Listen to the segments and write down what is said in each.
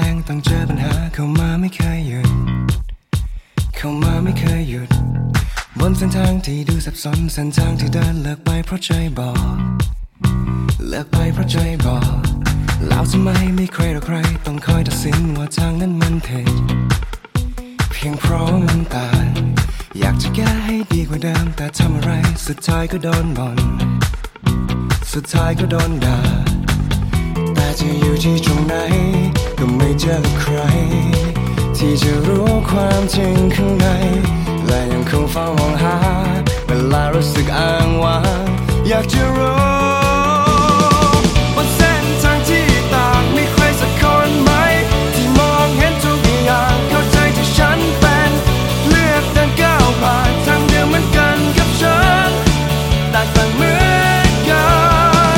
งต้องเจอปัญหาเข้ามาไม่เคยหยุดเข้ามาไม่เคยหยุดบนเส้นทางที่ดูสับสนเส้นทางที่เดินเลิกไปเพราะใจบอกเลิกไปเพราะใจบอกแล้วทำไมไม่ใครหรอกใครต้องคอยตัดสินว่าทางนั้นมันผิดเพียงเพราะมันต่างอยากจะแก้ให้ดีกว่าเดิมแต่ทำอะไรสุดท้ายก็โดนบ่นสุดท้ายก็โดนด่าแต่จะอยู่ที่ตรงไหนก็ไม่เจอใครที่จะรู้ความจริงข้างในและยังคงเฝ้ามองหาเวลารู้สึกอ้างว้างอยากจะรู้บนเส้นทางที่ต่างมีใครสักคนไหมที่มองเห็นทุกอย่างเข้าใจที่ฉันเป็นเลือกเดินก้าวผ่านทางเดียวเหมือนกันกับฉันแตกต่างเหมือนกัน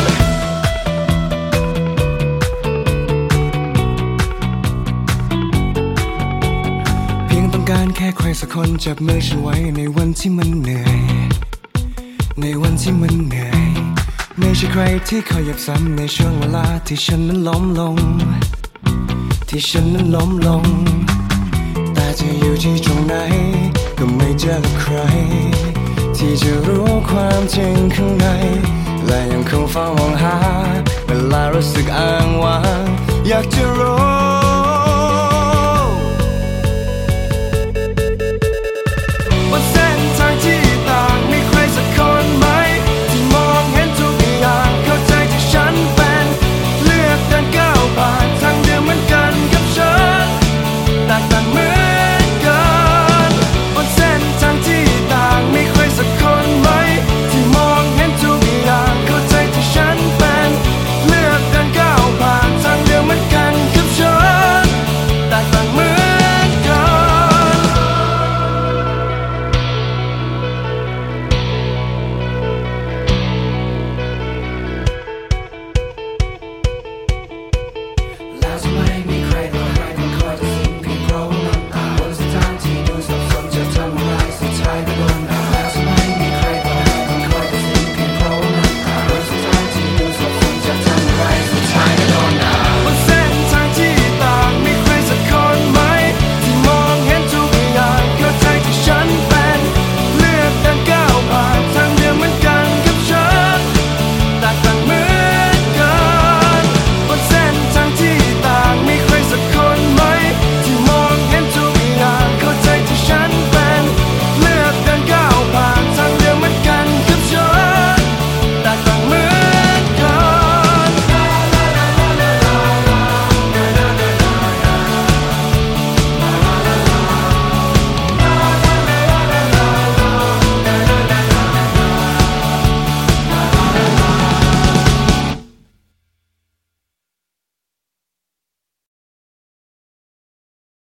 เพียงต้องการแค่ใครสักคนจับมือฉันไว้ในวันที่มันเหนื่อยในวันที่มันเหนื่อยไม่ใช่ใครที่คอยยับซ้ำในช่วงเวลาที่ฉันนั้นล้มลงที่ฉันนั้นล้มลงแต่จะอยู่ที่ตรงไหนก็ไม่เจอกับใครที่จะรู้ความจริงข้างในและยังคงเฝ้ามองหาเวลารู้สึกอ้างว้างอยากจะรู้